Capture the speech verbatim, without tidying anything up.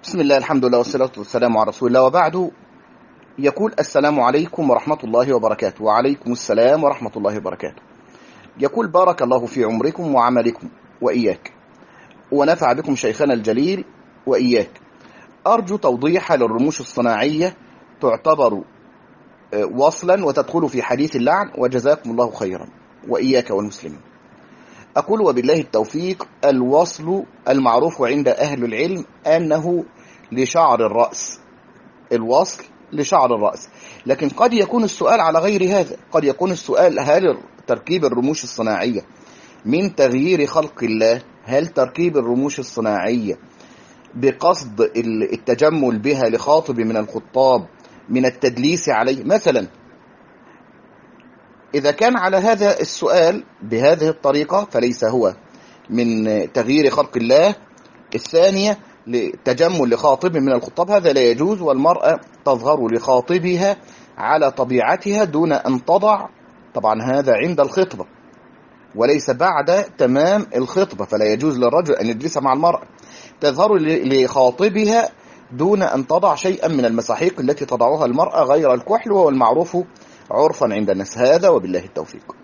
بسم الله، الحمد لله، والصلاة والسلام على رسول الله، وبعد. يقول: السلام عليكم ورحمة الله وبركاته. وعليكم السلام ورحمة الله وبركاته. يقول: بارك الله في عمركم وعملكم وإياك، ونفع بكم شيخنا الجليل وإياك. أرجو توضيح للرموش الصناعية تعتبر وصلا وتدخل في حديث اللعن، وجزاكم الله خيرا وإياك والمسلمين. أقول: وبالله التوفيق. الوصل المعروف عند أهل العلم أنه لشعر الرأس، الوصل لشعر الرأس. لكن قد يكون السؤال على غير هذا، قد يكون السؤال: هل تركيب الرموش الصناعية من تغيير خلق الله؟ هل تركيب الرموش الصناعية بقصد التجمل بها لخاطب من الخطاب من التدليس عليه مثلا؟ إذا كان على هذا السؤال بهذه الطريقة فليس هو من تغيير خلق الله. الثانية لتجمل لخاطب من الخطاب، هذا لا يجوز، والمرأة تظهر لخاطبها على طبيعتها دون أن تضع، طبعا هذا عند الخطبة وليس بعد تمام الخطبة، فلا يجوز للرجل أن يجلس مع المرأة. تظهر لخاطبها دون أن تضع شيئا من المساحيق التي تضعها المرأة غير الكحل، وهو المعروف عرفا عند الناس. هذا وبالله التوفيق.